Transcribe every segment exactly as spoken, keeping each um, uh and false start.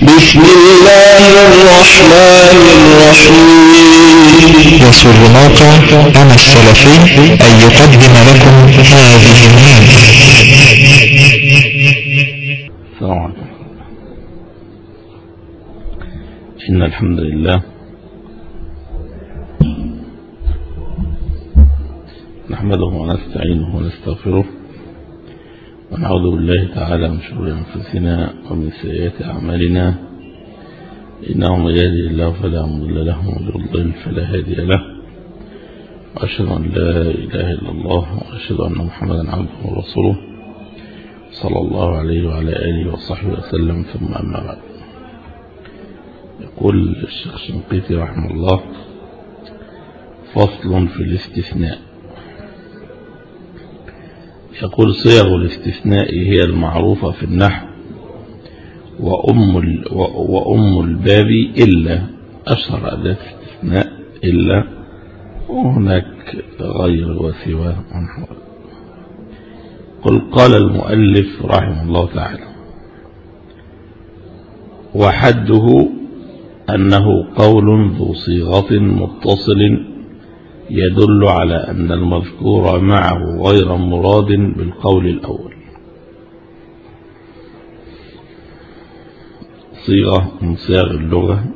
بسم الله الرحمن الرحيم. يسر موقع أنا السلفي أن يقدم لكم هذه المادة. السلام عليكم. إن الحمد لله نحمده ونستعينه ونستغفره ونعوذ بالله تعالى من شرور أنفسنا ومن سيئات أعمالنا، إنه من يهده الله فلا مضل له ومن يضلل فلا هادي له، وأشهد أن لا إله إلا الله وأشهد أن محمدا عبده ورسوله صلى الله عليه وعلى آله وصحبه وسلم. ثم أما بعد، يقول الشيخ الشنقيطي رحمه الله: فصل في الاستثناء. يقول: صيغ الاستثناء هي المعروفة في النحو وأم, وأم الباب إلا، أشهر أداة استثناء إلا، وهناك غير وسوى. قل قال المؤلف رحمه الله تعالى: وحده أنه قول ذو صيغة متصل يدل على أن المذكور معه غير مراد بالقول الأول. صيغة من صيغ اللغة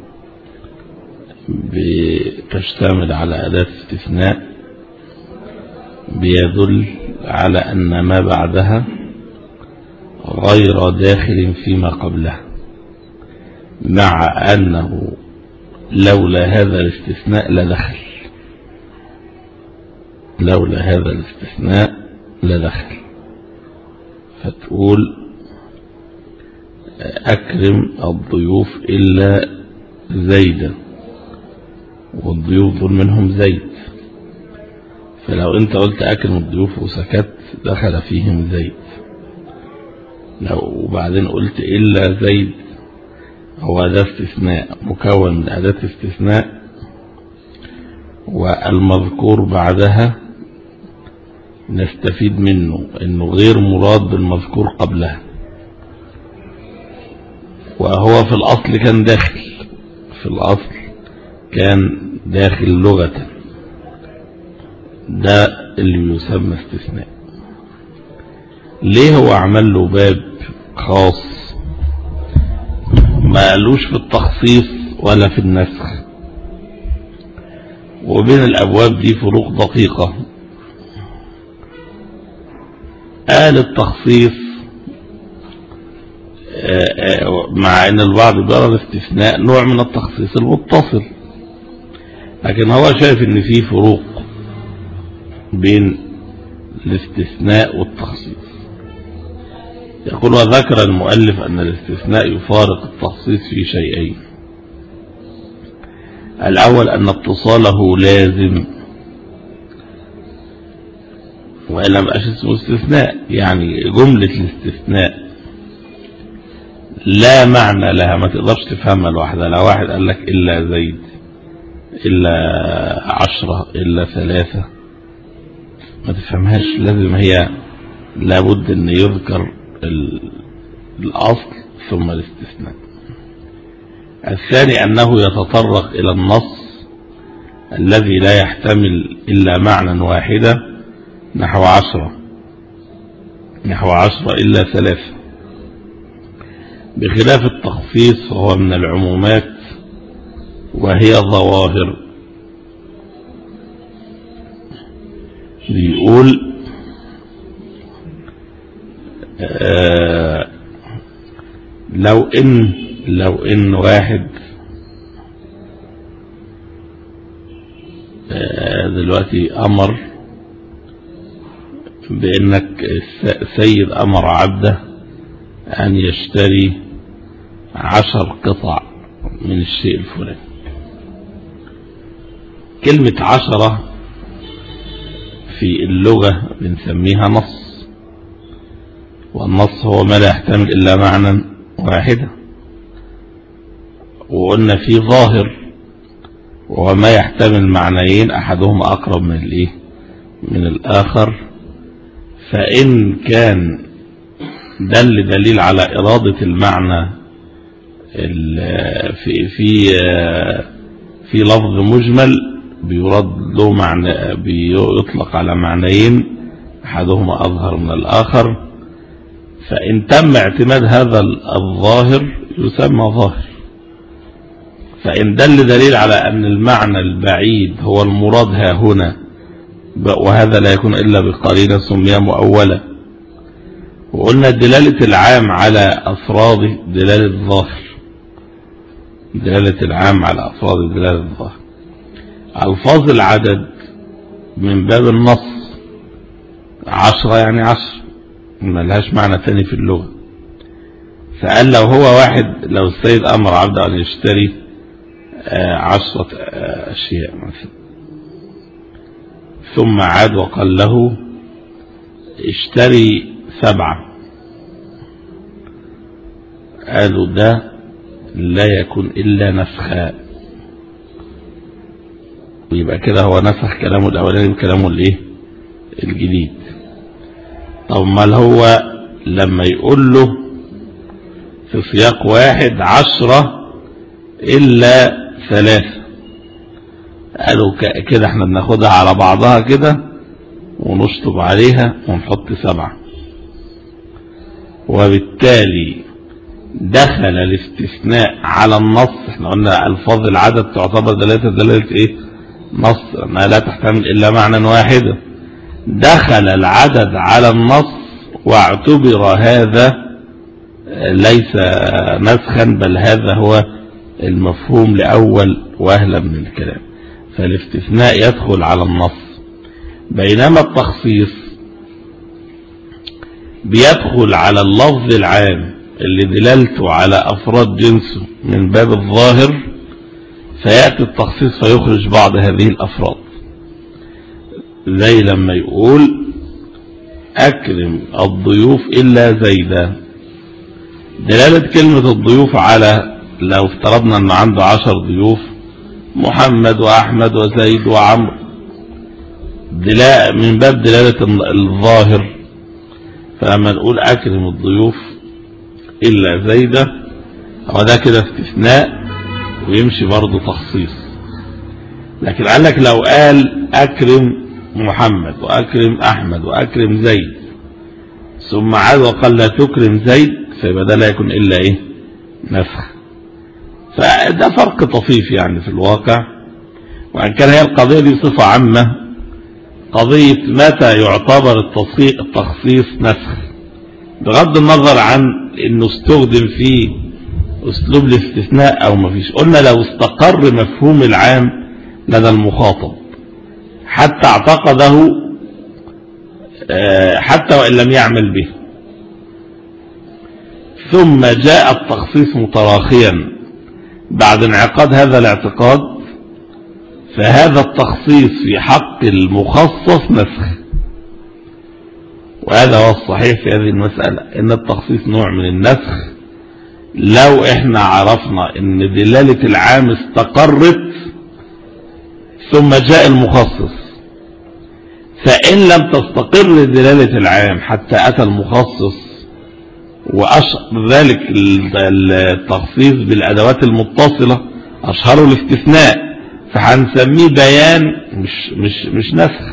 بتشتمل على أداة استثناء بيدل على أن ما بعدها غير داخل فيما قبله، مع أنه لولا هذا الاستثناء لدخل لولا هذا الاستثناء لدخل فتقول: أكرم الضيوف إلا زيدا، والضيوف دول منهم زيد، فلو أنت قلت أكرم الضيوف وسكت دخل فيهم زيد. لو وبعدين قلت إلا زيد، هو أداة استثناء مكون من أداة استثناء والمذكور بعدها نستفيد منه أنه غير مراد بالمذكور قبلها، وهو في الأصل كان داخل في الأصل كان داخل لغة، ده اللي يسمى استثناء. ليه هو عمل له باب خاص؟ ما قالوش في التخصيص ولا في النسخ، وبين الأبواب دي فروق دقيقة. قال التخصيص مع أن البعض بيرى الاستثناء نوع من التخصيص المتصل، لكن هو شايف أن في فروق بين الاستثناء والتخصيص. يقول: وذكر المؤلف أن الاستثناء يفارق التخصيص في شيئين: الأول أن اتصاله لازم، وإلا مبقاش اسمه استثناء، يعني جملة الاستثناء لا معنى لها، ما تقدرش تفهمها لوحدها. لو واحد قال لك إلا زيد، إلا عشرة، إلا ثلاثة، ما تفهمهاش، لازم هي لابد أن يذكر الأصل ثم الاستثناء. الثاني أنه يتطرق إلى النص الذي لا يحتمل إلا معنى واحدة، نحو عشرة نحو عشرة إلا ثلاثة، بخلاف التخصيص فهو من العمومات وهي ظواهر. بيقول آه لو إن لو إن واحد آه دلوقتي أمر بأنك سيد أمر عبده أن يشتري عشر قطع من الشيء الفلاني. كلمة عشرة في اللغة بنسميها نص، والنص هو ما لا يحتمل إلا معنى واحدا، وقلنا في ظاهر وهو ما يحتمل معنيين أحدهما أقرب من الإيه من الآخر. فإن كان دل دليل على إرادة المعنى في في في لفظ مجمل بيرد له معنى، بيطلق على معنيين احدهما اظهر من الاخر، فان تم اعتماد هذا الظاهر يسمى ظاهر. فان دل دليل على ان المعنى البعيد هو المراد ها هنا، وهذا لا يكون الا بقرينه سمي مؤولا. وقلنا دلالة العام على افراده دلالة ظاهر، دلالة العام على افراده دلالة ظاهر. الفاظ العدد من باب النص، عشرة يعني عشر، ما لهاش معنى تاني في اللغة. فقال لو هو واحد، لو السيد امر عبده ان يشتري عشرة اشياء مثلا، ثم عاد وقال له اشتري سبعة، قالوا ده لا يكون الا نسخا، ويبقى كده هو نسخ كلامه الاولاني بكلامه الايه الجديد. طب ما هو لما يقول له في سياق واحد عشرة الا ثلاثة، قالوا كده احنا بناخدها على بعضها كده ونشطب عليها ونحط سبعة، وبالتالي دخل الاستثناء على النص. احنا قلنا الفاظ العدد تعتبر دلالة دلالة ايه نص، ما لا تحتمل الا معنى واحدا. دخل العدد على النص واعتبر هذا ليس نسخا، بل هذا هو المفهوم لأول وهلة من الكلام. فالاستثناء يدخل على النص، بينما التخصيص بيدخل على اللفظ العام اللي دلالته على أفراد جنسه من باب الظاهر، فيأتي التخصيص فيخرج بعض هذه الأفراد، زي لما يقول أكرم الضيوف إلا زيدا. دلالة كلمة الضيوف على، لو افترضنا أن عنده عشر ضيوف، محمد وأحمد وزيد وعمرو، من باب دلالة الظاهر. فلما نقول أكرم الضيوف إلا زيدا، هو ده كده استثناء ويمشي برضه تخصيص. لكن قال لك لو قال أكرم محمد وأكرم أحمد وأكرم زيد، ثم عاد وقال لا تكرم زيد، فيبقى ده لا يكون إلا إيه نسخ. فده فرق طفيف يعني في الواقع، وأن كان هي القضية دي صفة عامة، قضية متى يعتبر التخصيص نسخ، بغض النظر عن انه استخدم فيه اسلوب الاستثناء او ما فيش. قلنا لو استقر مفهوم العام لدى المخاطب حتى اعتقده، حتى وان لم يعمل به، ثم جاء التخصيص متراخيا بعد انعقاد هذا الاعتقاد، فهذا التخصيص في حق المخصص نسخ. وهذا هو الصحيح في هذه المسألة، ان التخصيص نوع من النسخ لو احنا عرفنا ان دلالة العام استقرت ثم جاء المخصص. فإن لم تستقر دلالة العام حتى أتى المخصص وأشهر ذلك التخصيص بالأدوات المتصلة، أشهروا الاستثناء، فهنسميه بيان مش مش مش نسخ.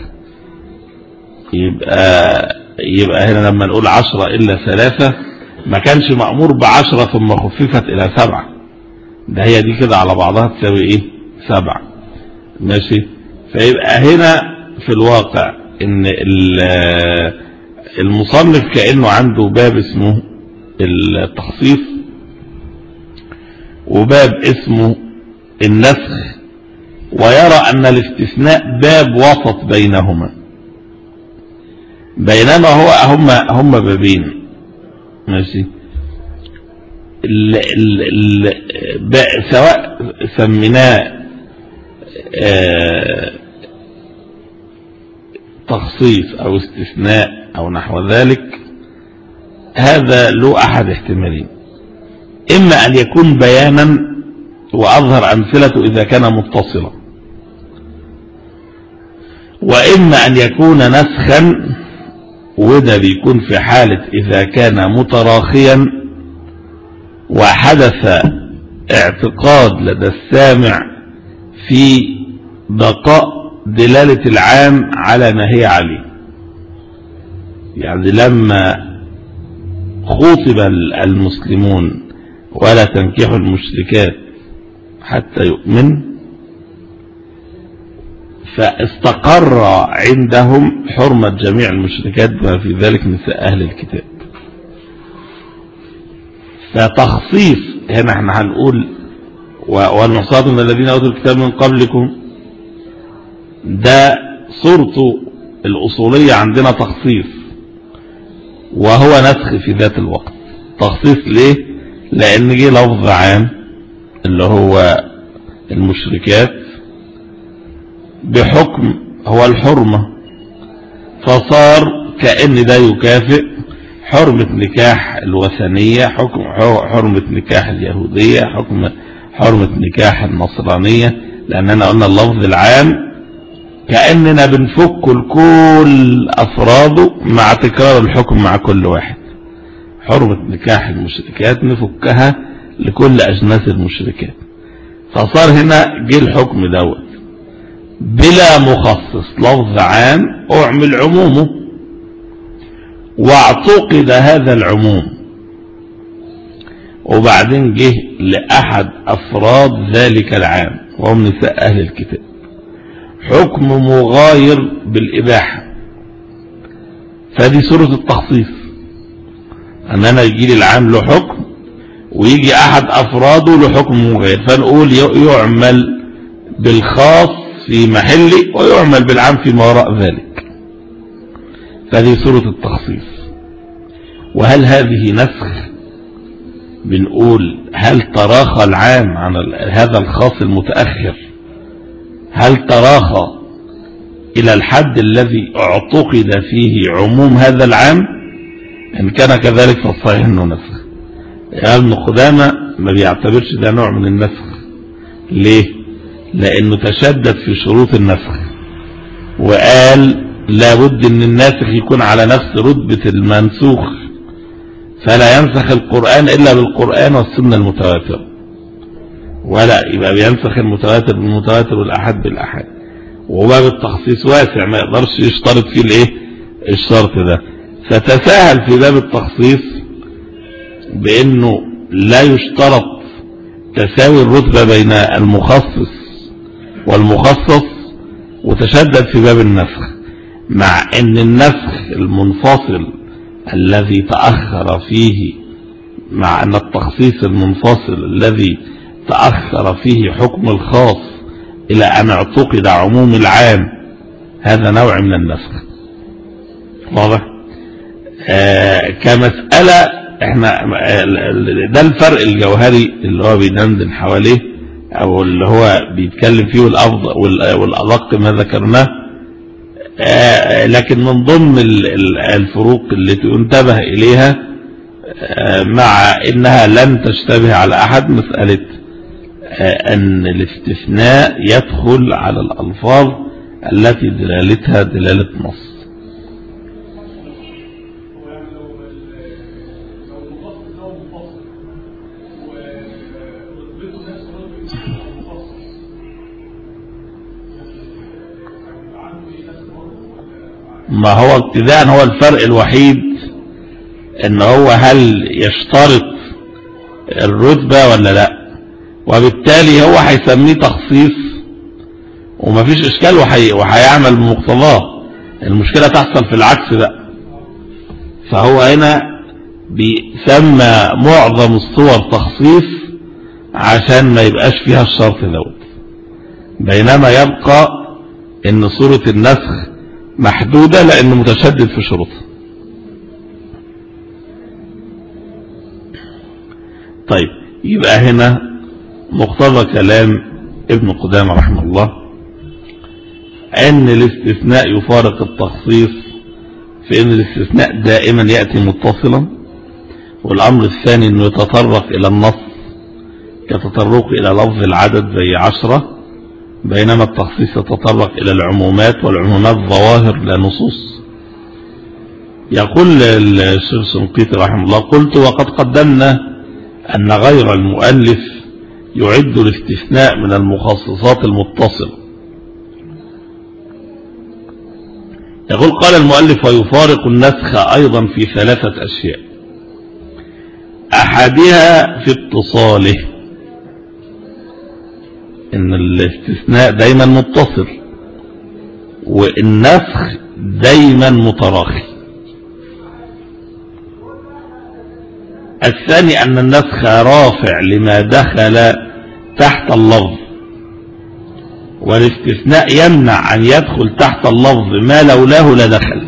يبقى يبقى هنا لما نقول عشرة إلا ثلاثة، ما كانش مأمور بعشرة ثم خففت إلى سبعة، ده هي دي كده على بعضها تساوي إيه سبعة، ماشي. فيبقى هنا في الواقع إن المصنف كأنه عنده باب اسمه التخصيص وباب اسمه النسخ، ويرى أن الاستثناء باب وسط بينهما، بينما هو هم هم بابين، ماشي. ال ال ال سواء سميناه آه تخصيص او استثناء او نحو ذلك، هذا له احد احتمالين: اما ان يكون بيانا واظهر امثلته اذا كان متصلا، واما ان يكون نسخا، وده بيكون في حالة إذا كان متراخيا وحدث اعتقاد لدى السامع في بقاء دلالة العام على ما هي عليه. يعني لما خاطب المسلمون ولا تنكحوا المشركات حتى يؤمن، فاستقر عندهم حرمة جميع المشركات بما في ذلك نساء أهل الكتاب. فتخصيص هنا احنا هنقول والمحصنات من الذين أوتوا الكتاب من قبلكم، ده صورته الأصولية عندنا تخصيص، وهو نسخ في ذات الوقت. تخصيص ليه؟ لأن جه لفظ عام اللي هو المشركات بحكم هو الحرمة، فصار كأن ده يكافئ حرمة نكاح الوثنية، حكم حرمة نكاح اليهودية، حكم حرمة نكاح النصرانية، لأننا قلنا اللفظ العام كأننا بنفك الكل أفراده مع تكرار الحكم مع كل واحد. حرمة نكاح المشركات نفكها لكل أجناس المشركات، فصار هنا جه الحكم دوت بلا مخصص، لفظ عام أعمل عمومه، واعتقد هذا العموم، وبعدين جه لأحد أفراد ذلك العام وهم نساء أهل الكتاب حكم مغاير بالإباحة. فدي صورة التخصيص، أن أنا يجي لي العام له حكم ويجي أحد أفراده له حكم مغاير، فنقول يعمل بالخاص في محله ويعمل بالعام فيما وراء ذلك. فدي صورة التخصيص. وهل هذه نسخ؟ بنقول هل تراخى العام عن هذا الخاص المتأخر؟ هل تراخى إلى الحد الذي اعتقد فيه عموم هذا العام؟ إن كان كذلك فالصحيح أنه نسخ. ابن قدامة ما بيعتبرش ده نوع من النسخ. ليه؟ لأنه تشدد في شروط النسخ وقال لابد أن الناسخ يكون على نفس رتبة المنسوخ، فلا ينسخ القرآن إلا بالقرآن والسنة المتواترة، ولا يبقى بينسخ المتواتر بالمتواتر والأحد بالأحد. وباب التخصيص واسع ما يقدرش يشترط فيه الايه الشرط ده، فتساهل في باب التخصيص بأنه لا يشترط تساوي الرتبة بين المخصص والمخصص، وتشدد في باب النسخ، مع ان النسخ المنفصل الذي تأخر فيه، مع ان التخصيص المنفصل الذي تأخر فيه حكم الخاص إلى أن اعتقد عموم العام، هذا نوع من النسخ. واضح؟ آه كمسألة احنا ده الفرق الجوهري اللي هو بيدندن حواليه او اللي هو بيتكلم فيه، والأفضل والأدق ما ذكرناه. آه لكن من ضمن الفروق اللي تنتبه إليها آه مع إنها لن تشتبه على أحد، مسألة أن الاستثناء يدخل على الألفاظ التي دلالتها دلالة نص. ما هو ابتداء هو الفرق الوحيد ان هو هل يشترط الرتبة ولا لا، وبالتالي هو هيسميه تخصيص ومفيش اشكال وحي... وهيعمل بمقتضاه. المشكلة تحصل في العكس بقى. فهو هنا بيسمى معظم الصور تخصيص عشان ما يبقاش فيها الشرط دوت، بينما يبقى ان صورة النسخ محدودة لانه متشدد في شروطها. طيب يبقى هنا مقتضى كلام ابن قدامة رحمه الله ان الاستثناء يفارق التخصيص، في ان الاستثناء دائما يأتي متصلا، والامر الثاني انه يتطرق الى النص كتطرق الى لفظ العدد زي عشرة، بينما التخصيص يتطرق الى العمومات، والعمومات ظواهر لا نصوص. يقول الشيخ الشنقيطي رحمه الله: قلت وقد قدمنا أن غير المؤلف يعد الاستثناء من المخصصات المتصلة. يقول قال المؤلف ويفارق النسخ أيضا في ثلاثة أشياء. أحدها في اتصاله، إن الاستثناء دايما متصل والنسخ دايما متراخي. الثاني أن النسخ رافع لما دخل تحت اللفظ، والاستثناء يمنع أن يدخل تحت اللفظ ما لولاه لدخل.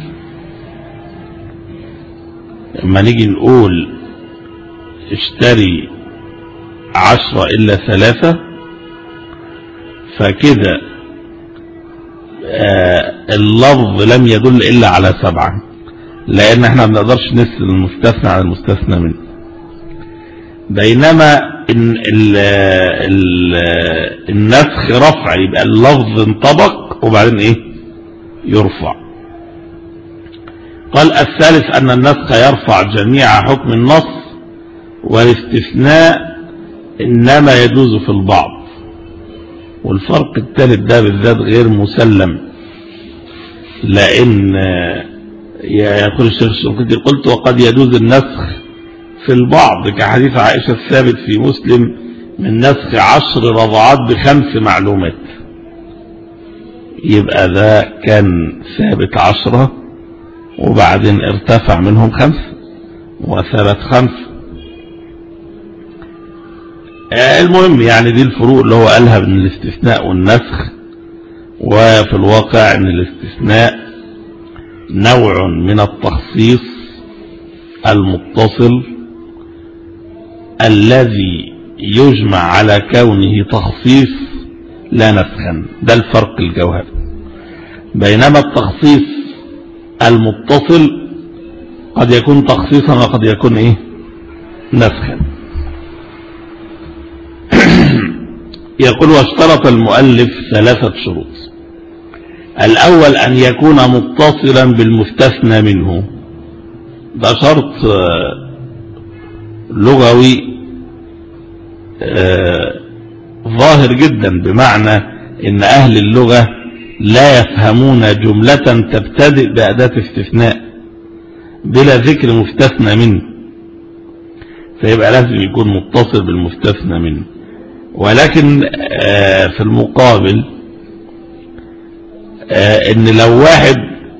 لما نيجي نقول اشتري عشرة إلا ثلاثة، فكده آه اللفظ لم يدل إلا على سبعة، لأن احنا ما بنقدرش نسل المستثنى على المستثنى منه. بينما إن ال ال النسخ رفع، يبقى اللفظ انطبق وبعدين ايه يرفع. قال الثالث أن النسخ يرفع جميع حكم النص، والاستثناء إنما يجوز في البعض. والفرق الثالث ده بالذات غير مسلم، لأن يقول الشيخ الشنقيطي قلت وقد يجوز النسخ في البعض كحديث عائشة الثابت في مسلم من نسخ عشر رضعات بخمس معلومات. يبقى ده كان ثابت عشرة وبعدين ارتفع منهم خمس وثبت خمس. المهم يعني دي الفروق اللي هو قالها بين الاستثناء والنسخ. وفي الواقع ان الاستثناء نوع من التخصيص المتصل الذي يجمع على كونه تخصيص لا نسخا. ده الفرق الجوهري. بينما التخصيص المتصل قد يكون تخصيصا وقد يكون ايه نسخا. يقول واشترط المؤلف ثلاثة شروط. الأول أن يكون متصلا بالمستثنى منه. ده شرط لغوي ظاهر جدا، بمعنى ان أهل اللغة لا يفهمون جملة تبتدئ بأداة استثناء بلا ذكر مستثنى منه، فيبقى لازم يكون متصل بالمستثنى منه. ولكن في المقابل ان لو واحد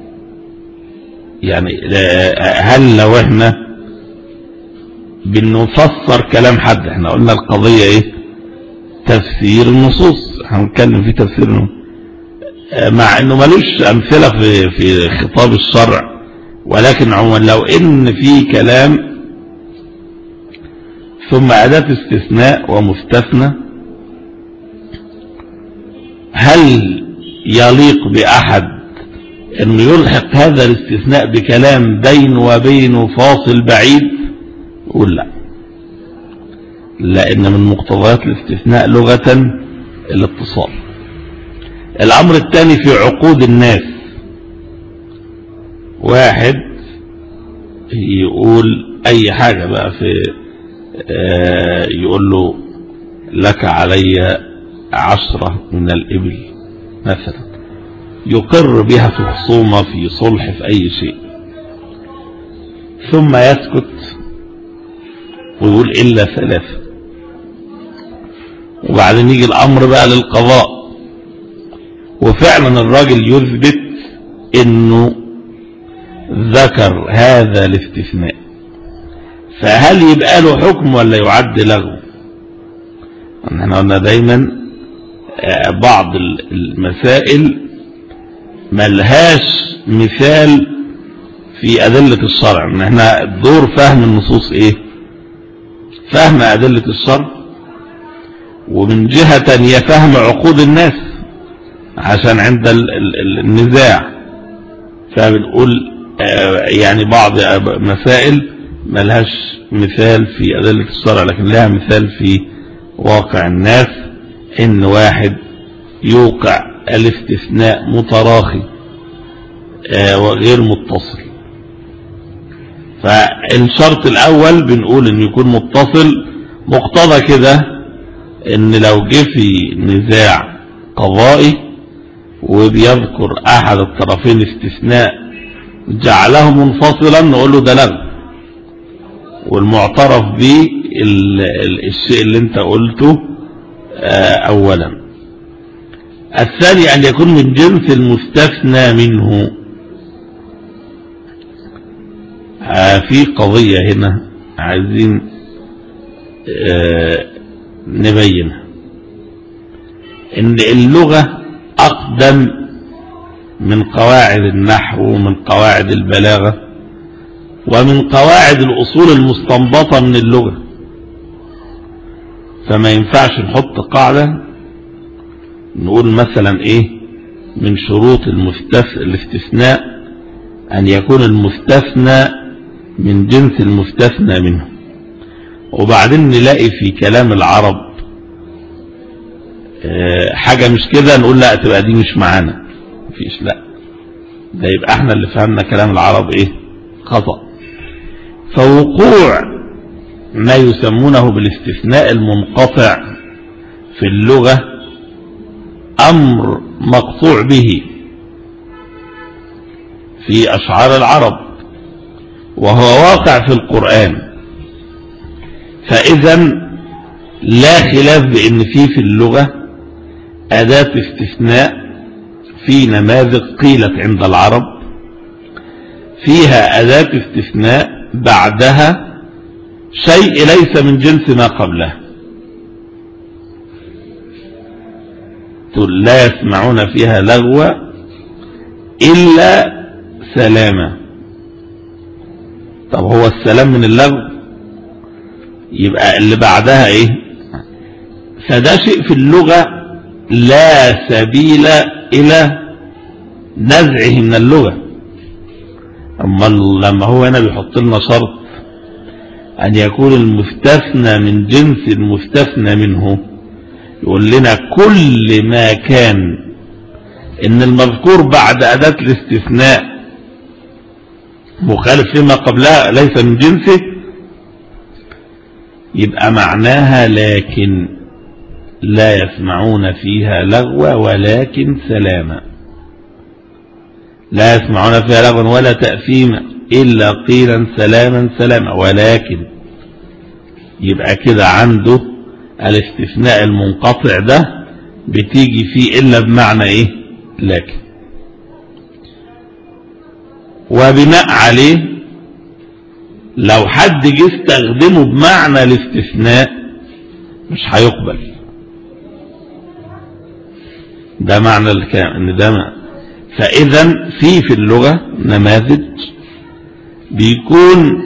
يعني هل لو احنا بنفسر كلام حد، احنا قلنا القضية ايه تفسير النصوص، هنتكلم في تفسير النصوص مع انه ملوش امثلة في في خطاب الشرع، ولكن عموما لو ان في كلام ثم أداة استثناء ومستثنى، هل يليق بأحد أن يلحق هذا الاستثناء بكلام بين وبينه فاصل بعيد؟ قول لا، لأن من مقتضيات الاستثناء لغة الاتصال. الأمر الثاني في عقود الناس، واحد يقول أي حاجة بقى في يقول له لك علي عشرة من الإبل مثلا، يقر بها في خصومة في صلح في أي شيء، ثم يسكت ويقول إلا ثلاثة، وبعدين يجي الأمر بقى للقضاء، وفعلا الراجل يثبت إنه ذكر هذا الاستثناء، فهل يبقى له حكم ولا يعد لغو؟ احنا قلنا دايما بعض المسائل ملهاش مثال في أدلة الشرع. ان احنا دور فهم النصوص ايه؟ فهم أدلة الشرع، ومن جهة تانية فهم عقود الناس عشان عند النزاع. فبنقول يعني بعض مسائل ملهاش مثال في أدلة الشرع لكن لها مثال في واقع الناس، ان واحد يوقع الاستثناء متراخي وغير متصل. فالشرط الأول بنقول ان يكون متصل، مقتضى كده ان لو جه في نزاع قضائي وبيذكر احد الطرفين استثناء جعله منفصلا نقول له ده لغو، والمعترف به الشيء اللي انت قلته اولا. الثاني ان يكون من جنس المستثنى منه. في قضية هنا عايزين نبينها، ان اللغة اقدم من قواعد النحو ومن قواعد البلاغة ومن قواعد الاصول المستنبطة من اللغة، فما ينفعش نحط قاعدة نقول مثلا ايه من شروط الاستثناء ان يكون المستثنى من جنس المستثنى منه، وبعدين نلاقي في كلام العرب حاجة مش كده نقول لا تبقى دي مش معانا، مفيش، لا ده يبقى احنا اللي فهمنا كلام العرب ايه خطأ. فوقوع ما يسمونه بالاستثناء المنقطع في اللغة امر مقطوع به في اشعار العرب وهو واقع في القرآن، فاذا لا خلاف بان في في اللغة اداة استثناء في نماذج قيلت عند العرب فيها اداة استثناء بعدها شيء ليس من جنس ما قبله. تقول لا يسمعون فيها لغوا الا سلاما. طب هو السلام من اللغو؟ يبقى اللي بعدها ايه؟ فده شيء في اللغة لا سبيل الى نزعه من اللغة. اما لما هو هنا بيحط لنا شرط ان يكون المستثنى من جنس المستثنى منه، يقول لنا كل ما كان ان المذكور بعد اداة الاستثناء مخالف فيما قبلها ليس من جنسه، يبقى معناها لكن لا يسمعون فيها لغوا ولكن سلاما. لا يسمعون فيها لغوا ولا تأثيما إلا قيلا سلاما سلاما، ولكن يبقى كده عنده الاستثناء المنقطع ده بتيجي فيه إلا بمعنى إيه؟ لكن. وبناء عليه لو حد جه استخدمه بمعنى الاستثناء مش هيقبل. ده معنى الكلام ان ده معنى. فاذا في في اللغة نماذج بيكون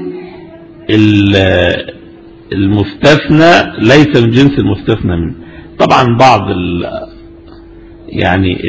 المستثنى ليس من جنس المستثنى منه. طبعا بعض ال يعني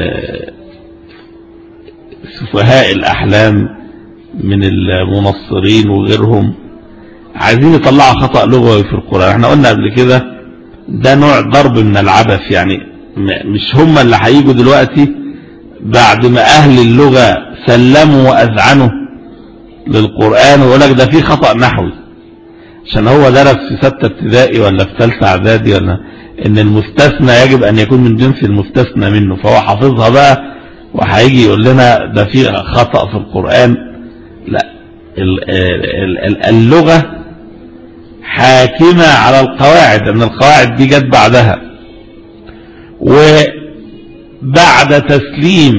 سفهاء الاحلام من المنصرين وغيرهم عايزين يطلعوا خطأ لغوي في القرآن. احنا قلنا قبل كده ده نوع ضرب من العبث، يعني مش هم اللي هيجوا دلوقتي بعد ما اهل اللغة سلموا واذعنوا للقرآن ويقول لك ده في خطأ نحوي عشان هو درس في ستة ابتدائي ولا في ثالثة اعدادي ولا ان المستثنى يجب ان يكون من جنس المستثنى منه، فهو حافظها بقى وهيجي يقول لنا ده في خطأ في القرآن. لا، اللغة حاكمة على القواعد، ان القواعد دي جت بعدها، وبعد تسليم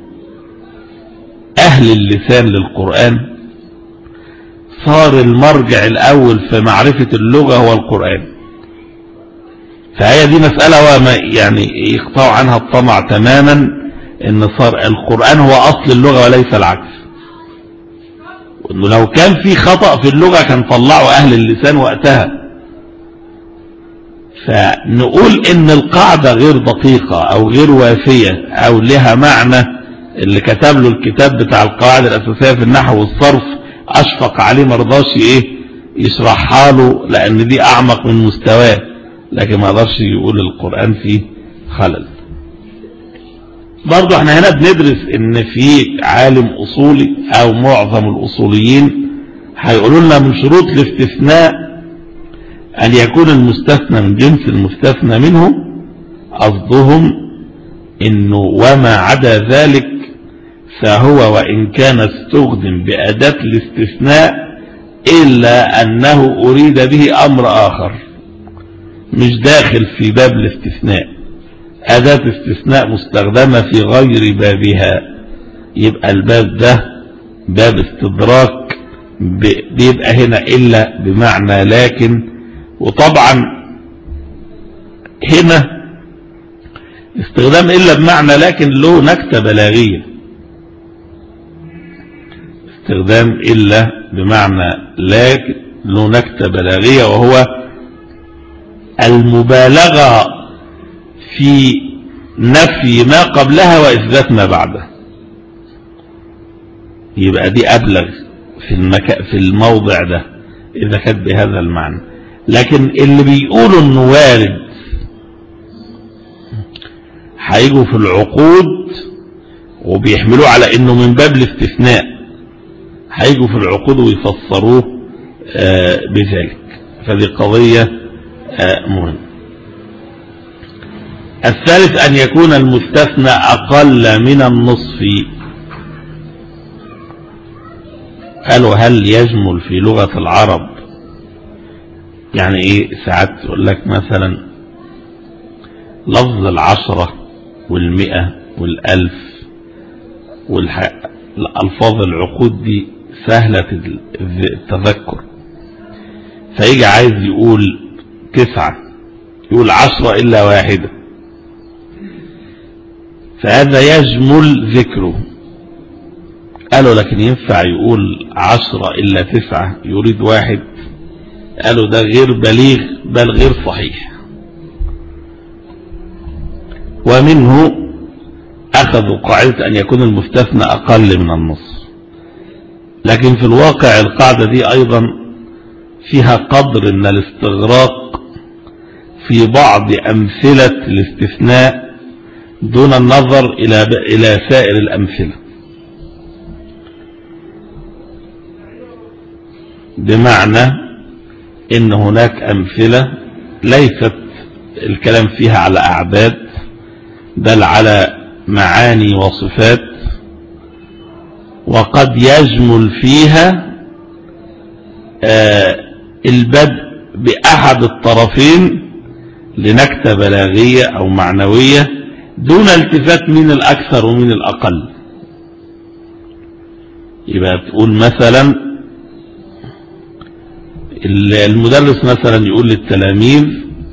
اهل اللسان للقرآن صار المرجع الاول في معرفة اللغة هو القرآن. فهي دي مسألة يعني يقطعوا عنها الطمع تماما، ان صار القرآن هو اصل اللغة وليس العكس. وانه لو كان في خطأ في اللغة كان طلعوا اهل اللسان وقتها. فنقول ان القاعدة غير دقيقة او غير وافية او لها معنى اللي كتب له الكتاب بتاع القواعد الاساسية في النحو والصرف اشفق عليه مرضاش ايه يشرحها له لان دي اعمق من مستواه، لكن ما قدرش يقول القرآن فيه خلل. برضو احنا هنا بندرس ان في عالم اصولي او معظم الاصوليين هيقولوا لنا من شروط الاستثناء أن يكون المستثنى من جنس المستثنى منه، قصدهم إنه وما عدا ذلك فهو وإن كان استخدم بأداة الاستثناء إلا أنه أريد به أمر آخر مش داخل في باب الاستثناء، أداة استثناء مستخدمة في غير بابها، يبقى الباب ده باب استدراك، بيبقى هنا إلا بمعنى لكن. وطبعا هنا استخدام إلا بمعنى لكن له نكتة بلاغية، استخدام إلا بمعنى لكن له نكتة بلاغية، وهو المبالغة في نفي ما قبلها وإثبات ما بعدها. يبقى دي أبلغ في المكان في الموضع ده إذا كانت بهذا المعنى. لكن اللي بيقولوا إنه وارد هيجوا في العقود وبيحملوه على إنه من باب الاستثناء، هيجوا في العقود ويفسروه آه بذلك. فدي قضية آه مهمة. الثالث أن يكون المستثنى أقل من النصف. قالوا هل يجمل في لغة العرب؟ يعني ايه؟ ساعات تقول لك مثلا لفظ العشرة والمئة والألف والألفاظ العقود دي سهلة التذكر، فيجي عايز يقول تسعة يقول عشرة إلا واحدة، فهذا يجمل ذكره. قالوا لكن ينفع يقول عشرة إلا تسعة يريد واحد؟ قالوا ده غير بليغ بل غير صحيح. ومنه أخذوا قاعدة أن يكون المستثنى أقل من النص، لكن في الواقع القاعدة دي أيضا فيها قدر من الاستغراق في بعض أمثلة الاستثناء دون النظر إلى إلى سائر الأمثلة. بمعنى إن هناك أمثلة ليست الكلام فيها على أعداد بل على معاني وصفات، وقد يجمل فيها البدء بأحد الطرفين لنكتة بلاغية أو معنوية دون التفات من الأكثر ومن الأقل. يبقى تقول مثلا المدرس مثلا يقول للتلاميذ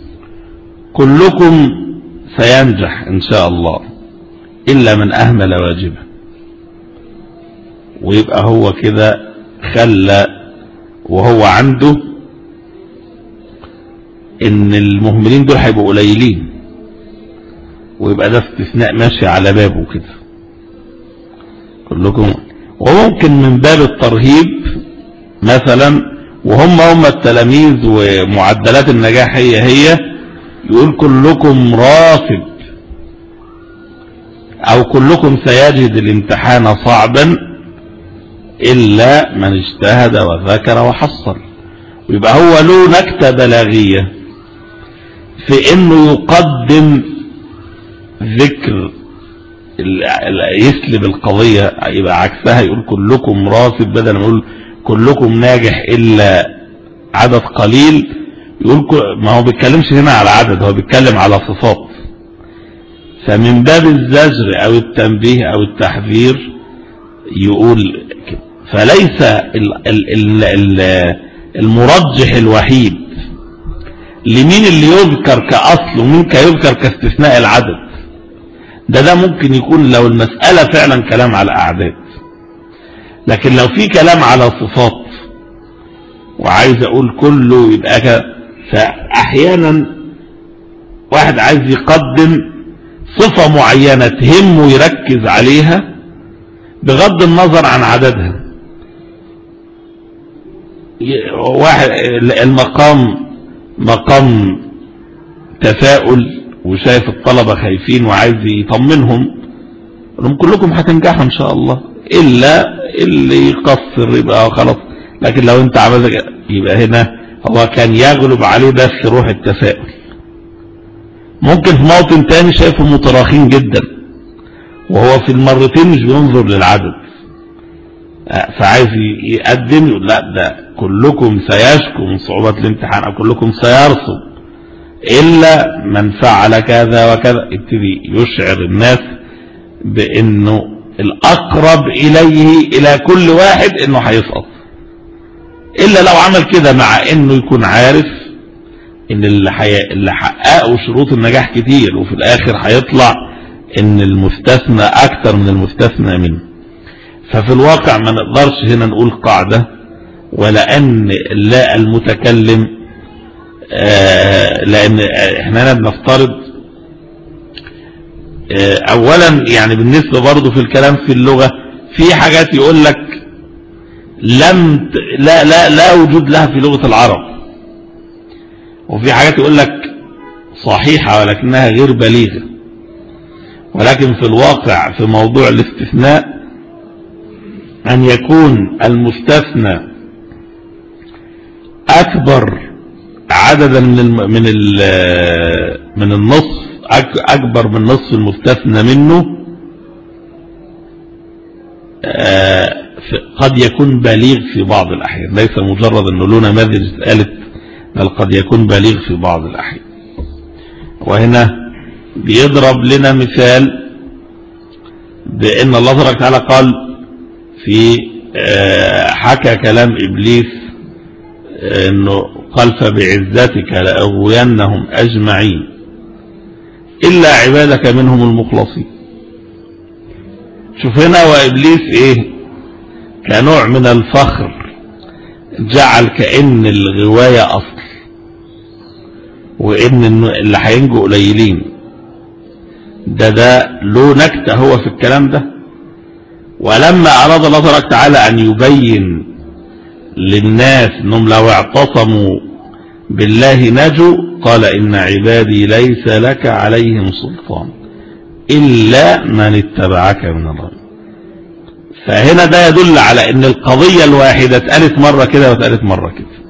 كلكم سينجح إن شاء الله إلا من أهمل واجبه، ويبقى هو كده خلى وهو عنده إن المهملين دول هيبقوا قليلين، ويبقى ده استثناء ماشي على بابه كده كلكم. وممكن من باب الترهيب مثلا وهم هم التلاميذ ومعدلات النجاح هي هي يقول كلكم رافض أو كلكم سيجد الامتحان صعبا إلا من اجتهد وذاكر وحصل. ويبقى هو له نكتة بلاغية في إنه يقدم ذكر يسلب القضية، يبقى عكسها يقول كلكم رافض بدل ما يقول كلكم ناجح إلا عدد قليل، يقول ما هو بيتكلمش هنا على عدد، هو بيتكلم على صفات. فمن باب الزجر أو التنبيه أو التحذير يقول كده. فليس المرجح الوحيد لمين اللي يذكر كأصل ومين كيذكر كاستثناء العدد، ده ده ممكن يكون لو المسألة فعلا كلام على أعداد. لكن لو في كلام على صفات وعايز أقول كله يبقى كده، فأحيانا واحد عايز يقدم صفة معينة تهمه يركز عليها بغض النظر عن عددها. واحد المقام مقام تفاؤل وشايف الطلبة خايفين وعايز يطمنهم، لهم كلكم هتنجحوا ان شاء الله الا اللي يقصر يبقى خلاص. لكن لو انت عملت يبقى هنا هو كان يغلب عليه بس روح التفاؤل. ممكن في موطن تاني شايفه متراخين جدا، وهو في المرتين مش بينظر للعدد، فعايز يقدم يقول لا ده كلكم سيشكو من صعوبة الامتحان او كلكم سيرسب الا من فعل كذا وكذا. ابتدي يشعر الناس بانه الاقرب اليه الى كل واحد انه هيسقط، الا لو عمل كده مع انه يكون عارف ان اللي, حي... اللي حققوا شروط النجاح كتير وفي الاخر هيطلع ان المستثنى اكتر من المستثنى منه. ففي الواقع ما نقدرش هنا نقول قاعدة، ولا ان لا المتكلم آه لان احنا هنا بنفترض آه اولا يعني بالنسبة برضو في الكلام في اللغة في حاجات يقول لك لم لا لا لا وجود لها في لغة العرب، وفي حاجات يقول لك صحيحة ولكنها غير بليغة. ولكن في الواقع في موضوع الاستثناء أن يكون المستثنى أكبر عددا من الم من ال من النصف، أكبر من نصف المستثنى منه، قد يكون بليغ في بعض الأحيان، ليس مجرد أنه له نماذج قالت، بل قد يكون بليغ في بعض الأحيان. وهنا بيضرب لنا مثال بأن الله تبارك وتعالى قال في حكى كلام إبليس أنه قال فبعزتك لأغوينهم أجمعين إلا عبادك منهم المخلصين. شوف هنا وإبليس إيه كنوع من الفخر جعل كأن الغواية أصل، وإن اللي هينجوا قليلين. ده ده له نكتة هو في الكلام ده. ولما أراد الله تبارك وتعالى أن يبين للناس أنهم لو اعتصموا بالله نجوا قال إن عبادي ليس لك عليهم سلطان إلا من اتبعك من الرجل. فهنا ده يدل على أن القضية الواحدة اتقالت مرة كده واتقالت مرة كده.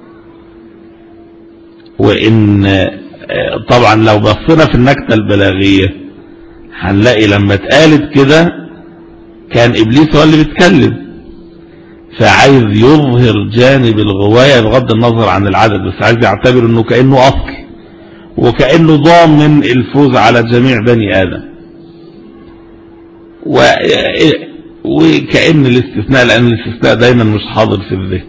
وإن طبعا لو بصينا في النكتة البلاغية هنلاقي لما اتقالت كده كان إبليس هو اللي بيتكلم، فعايز يظهر جانب الغواية بغض النظر عن العدد، بس عايز يعتبر انه كأنه أصل وكأنه ضامن الفوز على جميع بني آدم، و... وكأن الاستثناء، لأن الاستثناء دايما مش حاضر في الذهن.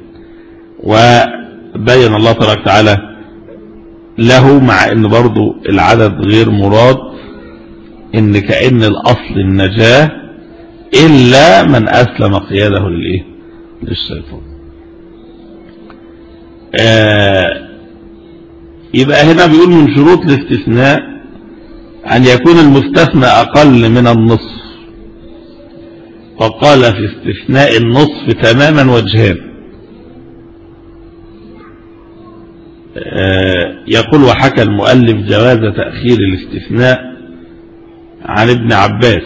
وبين الله تبارك وتعالى له مع ان برضو العدد غير مراد ان كأن الأصل النجاة إلا من أسلم قياده للإيه للشيطان. آه يبقى هنا بيقول من شروط الاستثناء أن يكون المستثنى أقل من النصف، وقال في استثناء النصف تماما وجهان. آه يقول وحكى المؤلف جواز تأخير الاستثناء عن ابن عباس.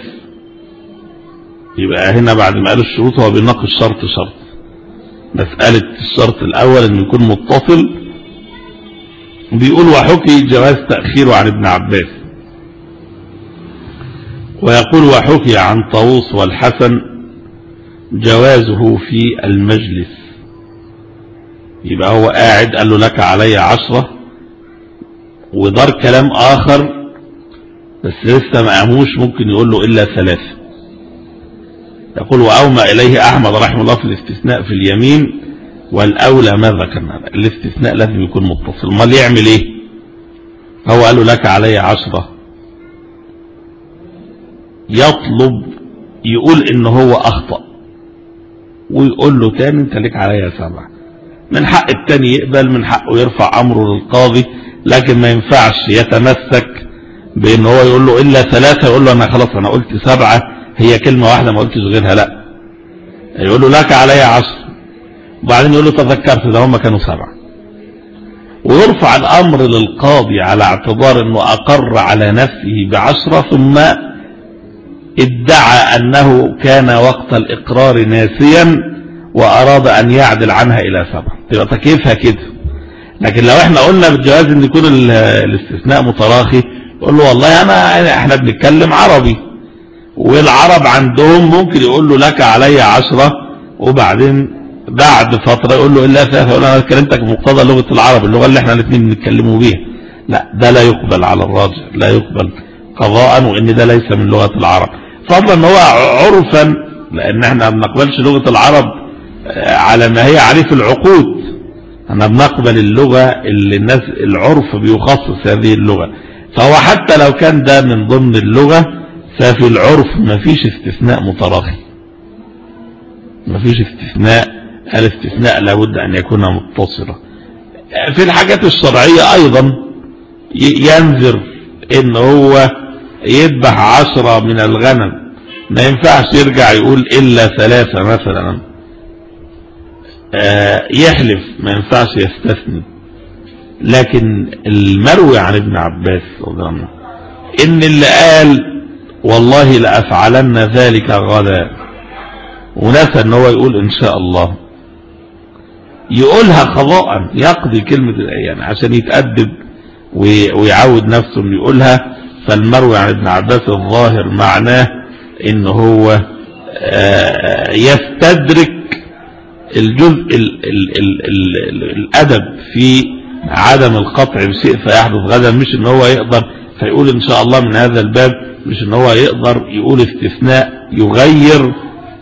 يبقى هنا بعد ما قال الشروط هو بيناقش شرط شرط. مسألة الشرط الأول أن يكون متصل، بيقول وحكي جواز تأخيره عن ابن عباس. ويقول وحكي عن طاووس والحسن جوازه في المجلس. يبقى هو قاعد قال له لك علي عشرة، ودار كلام آخر بس لسه ما قاموش ممكن يقول له إلا ثلاثة. يقول وأومى إليه أحمد رحمه الله في الاستثناء في اليمين، والأولى ما ذكرنا الاستثناء لازم يكون متصل. ما اللي يعمل إيه؟ هو قال له لك علي عشرة، يطلب يقول إن هو أخطأ ويقول له تاني أنت لك علي سبعة. من حق التاني يقبل، من حقه يرفع أمره للقاضي، لكن ما ينفعش يتمسك بأن هو يقول له إلا ثلاثة، يقول له أنا خلاص أنا قلت سبعة، هي كلمة واحدة ما قلتش غيرها. لا، يقول له لك علي عشر، وبعدين يقول له تذكرت ده هم كانوا سبعة، ويرفع الأمر للقاضي على اعتبار أنه أقر على نفسه بعشرة ثم ادعى أنه كان وقت الإقرار ناسيا وأراد أن يعدل عنها إلى سبعة. تبقى تكيفها كده لكن لو احنا قلنا بالجواز ان يكون الاستثناء متراخي، يقول له والله انا احنا بنتكلم عربي، والعرب عندهم ممكن يقول له لك علي عشرة، وبعدين بعد فترة يقول له الا ثلاثة، يقول انا كلمتك بمقتضى لغة العرب، اللغة اللي احنا الاثنين بنتكلموا بيها. لا، ده لا يقبل على الراجح، لا يقبل قضاء، وان ده ليس من لغة العرب، فضلا ان هو عرفا، لان احنا ما بنقبلش لغة العرب على ما هي عليه في العقود، احنا بنقبل اللغة اللي الناس العرف بيخصص هذه اللغة. فهو حتى لو كان ده من ضمن اللغة، ففي العرف ما فيش استثناء متراخي، ما فيش استثناء، الاستثناء لابد ان يكون متصلا. في الحاجات الشرعية ايضا ينذر ان هو يذبح عشرة من الغنم، ما ينفعش يرجع يقول الا ثلاثة مثلا، يحلف، ما ينفعش يستثني. لكن المروي عن ابن عباس رضي الله عنه ان اللي قال والله لأفعلن ذلك غدا، ونسى ان هو يقول ان شاء الله، يقولها قضاء، يقضي كلمة يعني عشان يتأدب ويعود نفسه انه يقولها. فالمروي عن ابن عباس الظاهر معناه ان هو يستدرك الجزء ال ال ال ال الادب في عدم القطع بشيء فيحدث غدا، مش ان هو يقدر فيقول ان شاء الله من هذا الباب، مش ان هو يقدر يقول استثناء يغير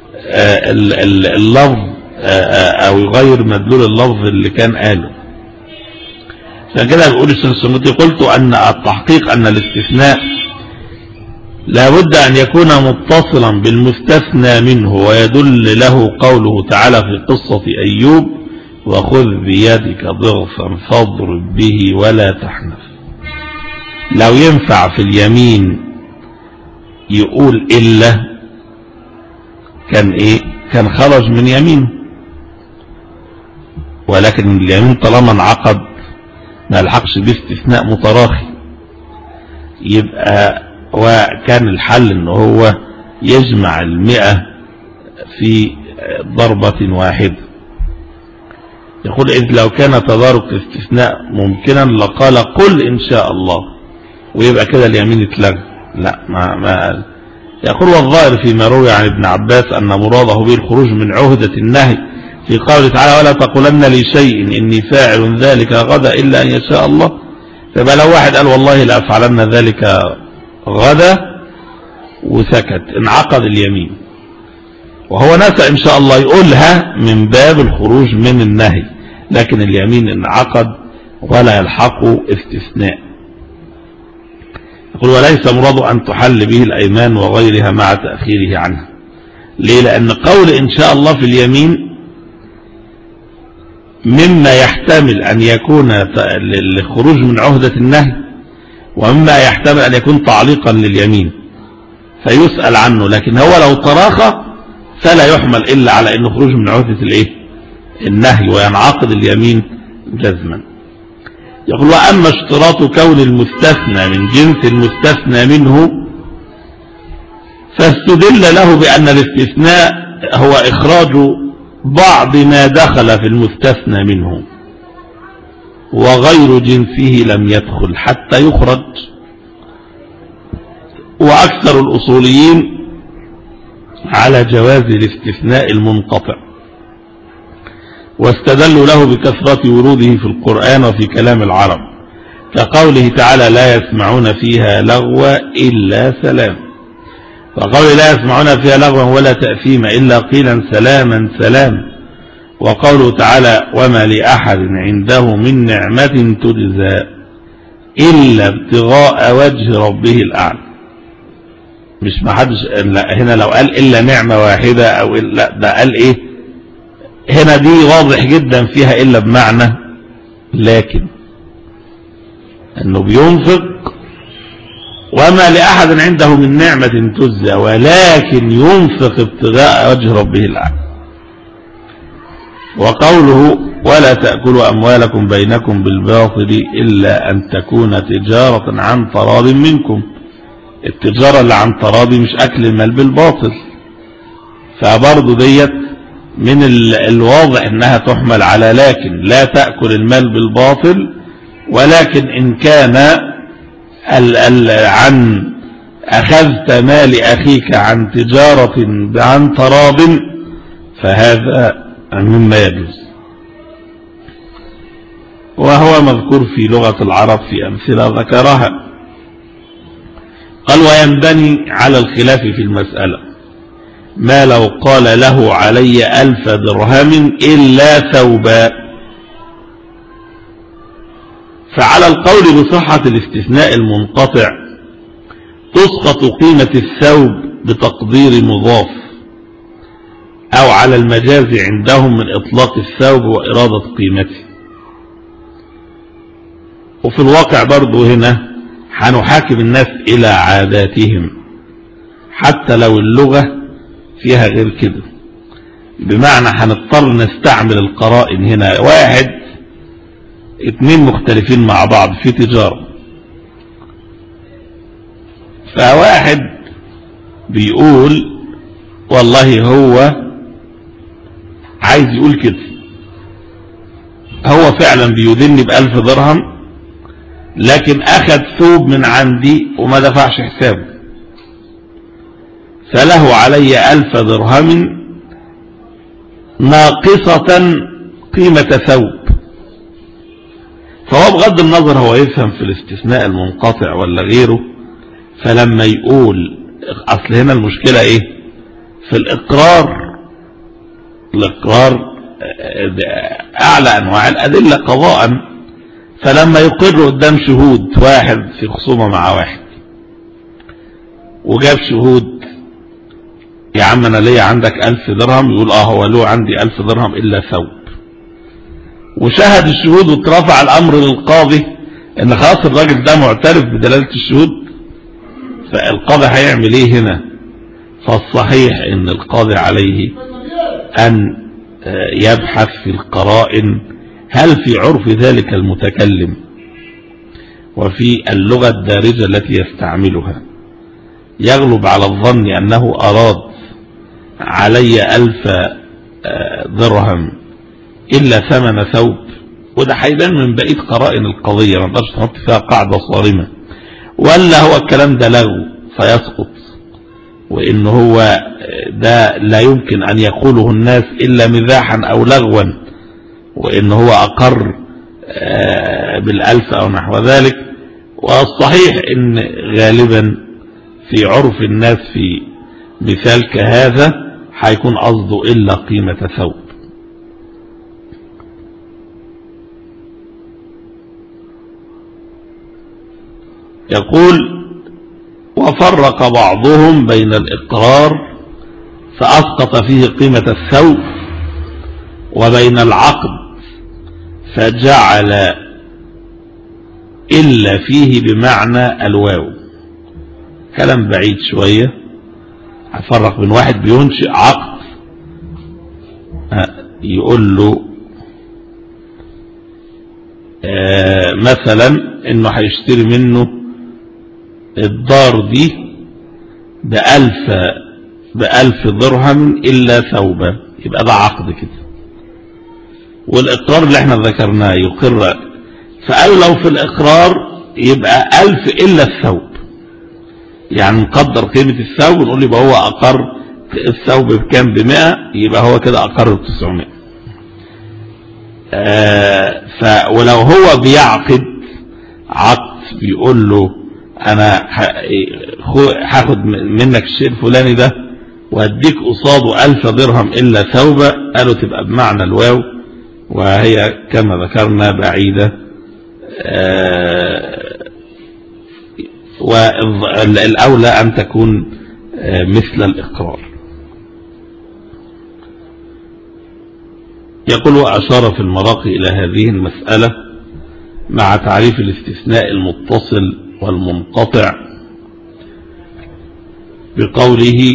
اللفظ او يغير مدلول اللفظ اللي كان قاله. عشان كده بيقول الشيخ السموطي قلت ان التحقيق ان الاستثناء لابد ان يكون متصلا بالمستثنى منه، ويدل له قوله تعالى في قصة ايوب وخذ بيدك ضغثا فاضرب به ولا تحنث. لو ينفع في اليمين يقول إلا كان ايه، كان خرج من يمينه، ولكن اليمين طالما انعقد ما لحقش باستثناء متراخي، يبقى وكان الحل ان هو يجمع المئة في ضربة واحدة. يقول إذ لو كان تدارك استثناء ممكنا لقال قل إن شاء الله، ويبقى كده اليمين اتلغى. لا، ما ما قال. يقول والظاهر فيما روي عن ابن عباس أن مراده به الخروج من عهدة النهي في قوله تعالى ولا تقولن لشيء إني فاعل ذلك غدا إلا أن يشاء الله. فبقى لو واحد قال والله لأفعلن ذلك غدا وسكت، انعقد اليمين، وهو نسى إن شاء الله يقولها من باب الخروج من النهي، لكن اليمين انعقد ولا يلحق استثناء. يقول وليس مراد أن تحل به الأيمان وغيرها مع تأخيره عنها. ليه؟ لأن قول إن شاء الله في اليمين مما يحتمل أن يكون للخروج من عهدة النهي، ومما يحتمل أن يكون تعليقا لليمين فيسأل عنه، لكن هو لو تراخى فلا يحمل إلا على أنه خروج من عهدة الإيه؟ النهي، وينعقد اليمين جزما. يقول وأما اشتراط كون المستثنى من جنس المستثنى منه فاستدل له بأن الاستثناء هو إخراج بعض ما دخل في المستثنى منه، وغير جنسه لم يدخل حتى يخرج. وأكثر الأصوليين على جواز الاستثناء المنقطع، واستدلوا له بكثرة وروده في القرآن وفي كلام العرب، كقوله تعالى لا يسمعون فيها لغوا إلا سلام، وقوله لا يسمعون فيها لغوا ولا تأثيما إلا قيلا سلاما سلام، وقوله تعالى وما لأحد عنده من نعمة تجزى إلا ابتغاء وجه ربه الأعلى. مش ما حدش هنا لو قال إلا نعمة واحدة أو لا، ده قال إيه هنا، دي واضح جدا فيها إلا بمعنى لكن، أنه بينفق وما لأحد عنده من نعمة تجزى ولكن ينفق ابتغاء وجه ربه الأعلى. وقوله ولا تأكلوا أموالكم بينكم بالباطل إلا أن تكون تجارة عن تراض منكم. التجارة اللي عن تراضي مش أكل المال بالباطل، فبرضو ديت من الواضح انها تحمل على لكن لا تأكل المال بالباطل، ولكن ان كان ال ال عن اخذت مال اخيك عن تجارة عن تراض فهذا مما يجوز، وهو مذكور في لغة العرب في امثلة ذكرها. قال وينبني على الخلاف في المسألة ما لو قال له علي ألف درهم إلا ثوبا، فعلى القول بصحة الاستثناء المنقطع تسقط قيمة الثوب بتقدير مضاف، أو على المجاز عندهم من إطلاق الثوب وإرادة قيمته. وفي الواقع برضو هنا هنحاكم الناس إلى عاداتهم حتى لو اللغة فيها غير كده، بمعنى هنضطر نستعمل القرائن. هنا واحد اتنين مختلفين مع بعض في تجارة، فواحد بيقول والله هو عايز يقول كده، هو فعلا بيدني بألف درهم لكن اخذ ثوب من عندي وما دفعش حسابه، فله علي ألف درهم ناقصة قيمة ثوب. فهو بغض النظر هو يفهم في الاستثناء المنقطع ولا غيره، فلما يقول اصل هنا المشكلة ايه في الاقرار، الاقرار اعلى انواع الادلة قضاء، فلما يقر قدام شهود، واحد في خصومة مع واحد وجاب شهود يا عم انا ليا عندك ألف درهم، يقول اه هو له عندي ألف درهم الا ثوب، وشهد الشهود واترفع الامر للقاضي ان خلاص الراجل ده معترف بدلالة الشهود، فالقاضي هيعمل ايه هنا؟ فالصحيح ان القاضي عليه ان يبحث في القرائن هل في عرف ذلك المتكلم وفي اللغة الدارجة التي يستعملها يغلب على الظن أنه أراد علي ألف درهم إلا ثمن ثوب، وده هيبان من بقية قرائن القضية ما نقدرش نحط فيها قاعدة صارمة، ولا هو الكلام ده لغو فيسقط، وإن هو ده لا يمكن أن يقوله الناس إلا مزاحا أو لغوا، وإن هو أقر بالألف أو نحو ذلك. والصحيح إن غالبا في عرف الناس في مثال كهذا هيكون قصده إلا قيمة ثوب. يقول وفرق بعضهم بين الإقرار فأسقط فيه قيمة الثوب وبين العقد فجعل إلا فيه بمعنى الواو. كلام بعيد شوية، هفرق بين واحد بينشئ عقد يقول له آه مثلا انه هيشتري منه الدار دي بألف بألف درهم إلا ثوبا، يبقى ده عقد كده. والإقرار اللي احنا ذكرناه يقر، فقال لو في الإقرار يبقى ألف إلا الثوب، يعني نقدر قيمة الثوب ونقول يبقى هو أقر الثوب بكام؟ بمئة، يبقى هو كده أقر بتسعمائة. آه ف ولو هو بيعقد عقد بيقول له أنا هاخد منك الشيء الفلاني ده وهديك قصاده ألف درهم إلا ثوبة، قالوا تبقى بمعنى الواو، وهي كما ذكرنا بعيدة. آه والأولى أن تكون مثل الإقرار. يقول وأشار في المراقي إلى هذه المسألة مع تعريف الاستثناء المتصل والمنقطع بقوله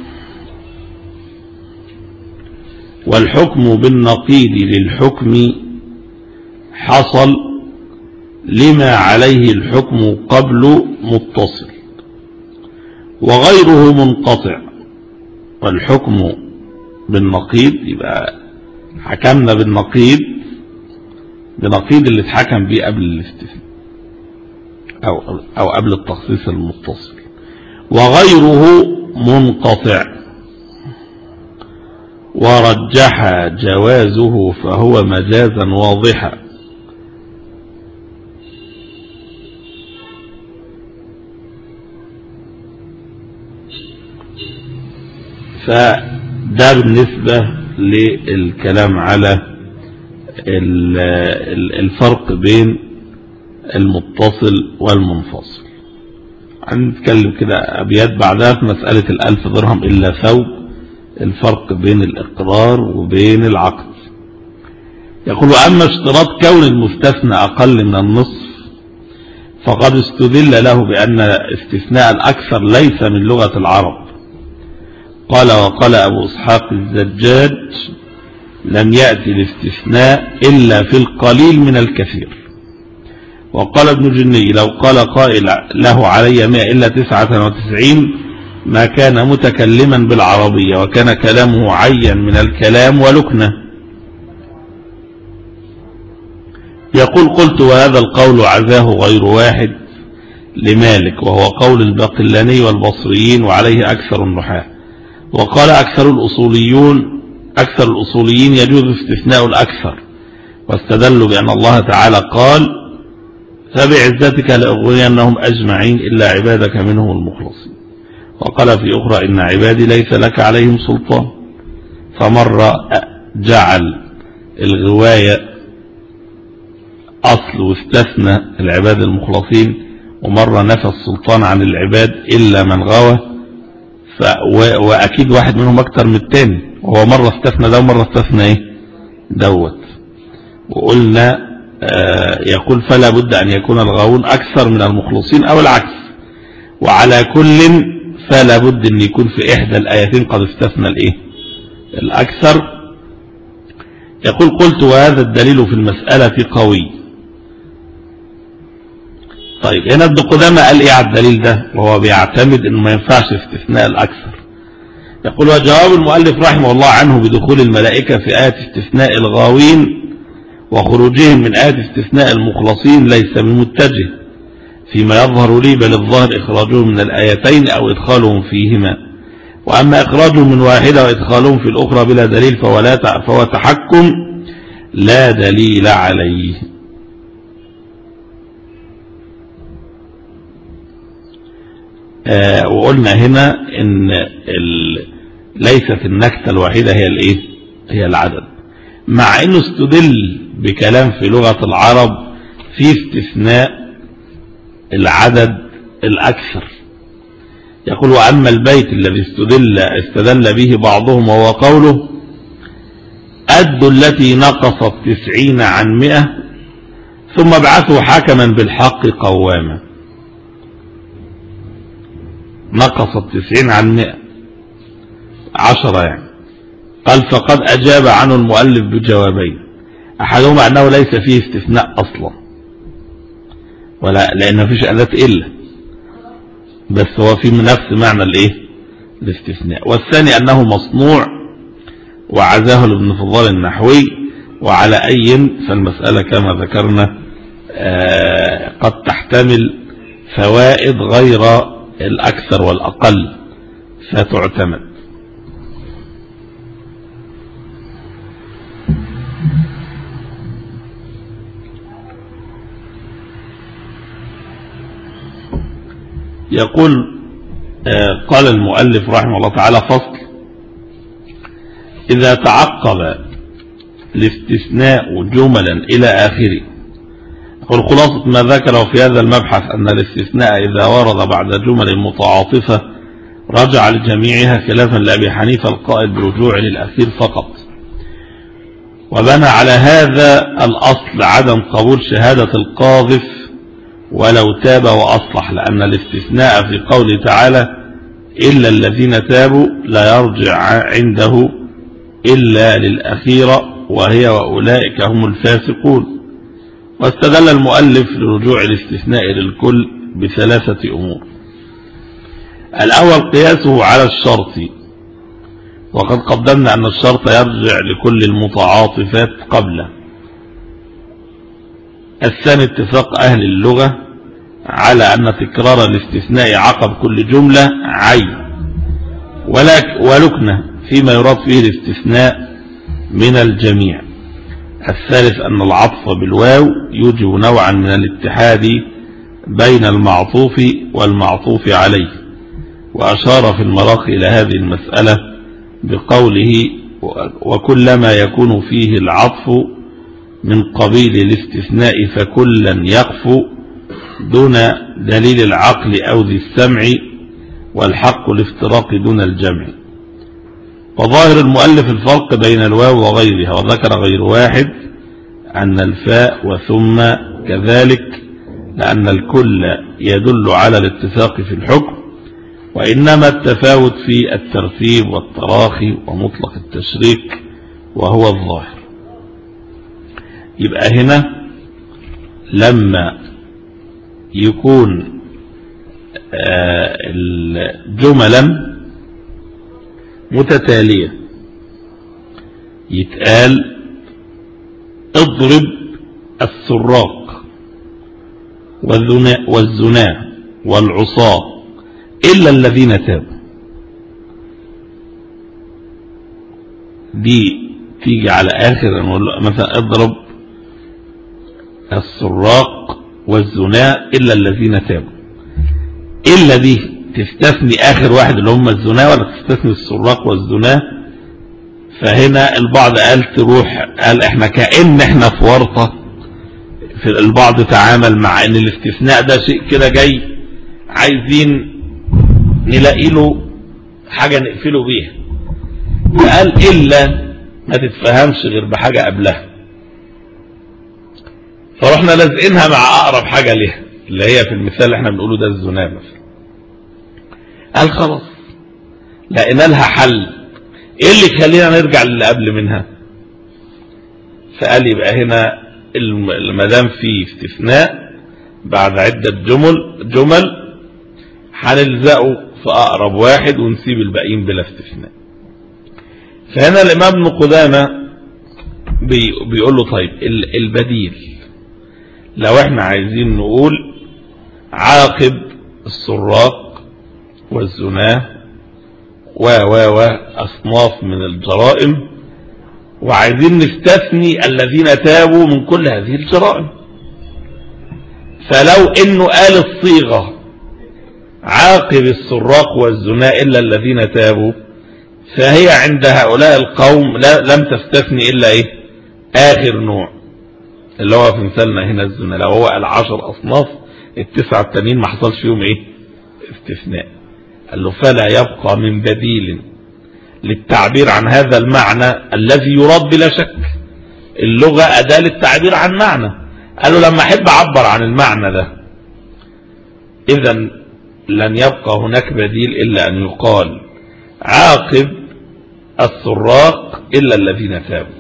والحكم بالنقيض للحكم حصل لما عليه الحكم قبل متصل وغيره منقطع، والحكم بالنقيض يبقى حكمنا بالنقيض بنقيض اللي اتحكم بيه قبل الاستثناء أو, أو قبل التخصيص المتصل. وغيره منقطع ورجح جوازه فهو مجازا واضحا. فده بالنسبة للكلام على الفرق بين المتصل والمنفصل. هنتكلم كده أبيات بعدها في مسألة الألف درهم إلا ثوب، الفرق بين الإقرار وبين العقد. يقول: أما اشتراط كون المستثنى أقل من النصف فقد استدل له بأن استثناء الأكثر ليس من لغة العرب. قال: وقال أبو إسحاق الزجاج: لم يأتي الاستثناء إلا في القليل من الكثير. وقال ابن جني: لو قال قائل له علي مئة إلا تسعة وتسعين ما كان متكلما بالعربية، وكان كلامه عيا من الكلام ولكنة. يقول: قلت: وهذا القول عزاه غير واحد لمالك، وهو قول الباقلاني والبصريين، وعليه أكثر النحاة. وقال أكثر الأصوليون أكثر الأصوليين يجوز استثناء الأكثر، واستدلوا بأن الله تعالى قال: فبعزتك لأغوينهم أجمعين إلا عبادك منهم المخلصين. وقال في أخرى: إن عبادي ليس لك عليهم سلطان. فمرة جعل الغواية أصل واستثنى العباد المخلصين، ومرة نفى السلطان عن العباد إلا من غوى، وأكيد واحد منهم أكتر من التاني، وهو مرة استثنى ده ومرة استثنى إيه دوت. وقلنا آه يقول: فلا بد أن يكون الغاوون أكثر من المخلصين أو العكس، وعلى كل فلا بد أن يكون في إحدى الآيتين قد استثنى الإيه الأكثر. يقول: قلت: وهذا الدليل في المسألة قوي. طيب هنا ابن قدامة قال إيه على الدليل ده وهو بيعتمد أنه ما ينفعش استثناء الأكثر؟ يقول: وجواب المؤلف رحمه الله عنه بدخول الملائكة في آية استثناء الغاوين وخروجهم من آية استثناء المخلصين ليس بمتجه فيما يظهر لي، بل الظاهر إخراجهم من الآيتين أو إدخالهم فيهما. وأما إخراجهم من واحدة وإدخالهم في الأخرى بلا دليل فهو, لا فهو تحكم لا دليل عليه. آه وقلنا هنا إن ليست النكتة الوحيدة هي الإيه هي العدد، مع إنه استدل بكلام في لغة العرب في استثناء العدد الأكثر. يقول: وأما البيت الذي استدل, استدل به بعضهم وهو قوله: أدوا التي نقصت تسعين عن مئة ثم ابعثوا حكما بالحق قواما. نقصت تسعين عن مئة عشرة يعني. قال: فقد أجاب عنه المؤلف بجوابين، أحدهما أنه ليس فيه استثناء أصلا، ولا لأن فيش أداة إلا، بس هو في نفس معنى الإيه الاستثناء. والثاني أنه مصنوع وعزاه لابن فضال النحوي. وعلى أي فالمسألة كما ذكرنا آه قد تحتمل فوائد غير الأكثر والأقل فتعتمد. يقول آه قال المؤلف رحمه الله تعالى: فصل: إذا تعقب الاستثناء جملا إلى آخره. يقول: خلاصة ما ذكره في هذا المبحث أن الاستثناء إذا ورد بعد جمل متعاطفة رجع لجميعها، خلافا لأبي حنيفة القائل بالرجوع للأخير فقط. وبنى على هذا الأصل عدم قبول شهادة القاذف ولو تاب وأصلح، لأن الاستثناء في قوله تعالى: إلا الذين تابوا لا يرجع عنده إلا للأخيرة، وهي وأولئك هم الفاسقون. واستدل المؤلف لرجوع الاستثناء للكل بثلاثة أمور: الأول قياسه على الشرط، وقد قدمنا أن الشرط يرجع لكل المتعاطفات قبله. الثاني اتفاق أهل اللغة على أن تكرار الاستثناء عقب كل جملة عين ولكنة فيما يراد فيه الاستثناء من الجميع. الثالث أن العطف بالواو يوجب نوعا من الاتحاد بين المعطوف والمعطوف عليه، وأشار في المراقي إلى هذه المسألة بقوله وكلما يكون فيه العطف من قبيل الاستثناء فكلا يقف دون دليل العقل أو ذي السمع، والحق الافتراق دون الجمع. وظاهر المؤلف الفرق بين الواو وغيرها، وذكر غير واحد أن الفاء وثم كذلك، لأن الكل يدل على الاتفاق في الحكم، وإنما التفاوت في الترتيب والتراخي ومطلق التشريك وهو الظاهر. يبقى هنا لما يكون جملا متتالية يتقال اضرب السراق والزنا والعصاة إلا الذين تابوا. دي تيجي على آخر مثلا اضرب السراق والزنا إلا الذين تابوا. إلا دي تستثني آخر واحد اللي هم الزنا ولا تستثني السراق والزنا؟ فهنا البعض قال تروح قال احنا كأن احنا في ورطة، في البعض تعامل مع ان الاستثناء ده شيء كده جاي عايزين نلاقي له حاجة نقفله بيها، فقال إلا ما تتفهمش غير بحاجة قبلها، فرحنا لازقينها مع أقرب حاجة ليها اللي هي في المثال اللي احنا بنقوله ده الزنا مثلا. قال خلاص لقينا لها حل، ايه اللي يخلينا نرجع للي قبل منها؟ فقال يبقى هنا المدام في استثناء بعد عدة جمل جمل هنلزقه في أقرب واحد ونسيب الباقيين بلا استثناء. فهنا الإمام ابن قدامة بيقول له طيب البديل لو احنا عايزين نقول عاقب السراق والزنا و و و أصناف من الجرائم، وعايزين نستثني الذين تابوا من كل هذه الجرائم، فلو انه قال الصيغة عاقب السراق والزنا إلا الذين تابوا، فهي عند هؤلاء القوم لم تستثني إلا إيه؟ آخر نوع اللي هو في مثالنا هنا الزنا. لو هو قال عشر أصناف التسعة التانيين ما حصلش فيهم إيه؟ استثناء. قال له فلا يبقى من بديل للتعبير عن هذا المعنى الذي يراد بلا شك. اللغة أداة للتعبير عن معنى، قال له لما أحب أعبر عن المعنى ده إذن لن يبقى هناك بديل إلا أن يقال عاقب السراق إلا الذين تابوا،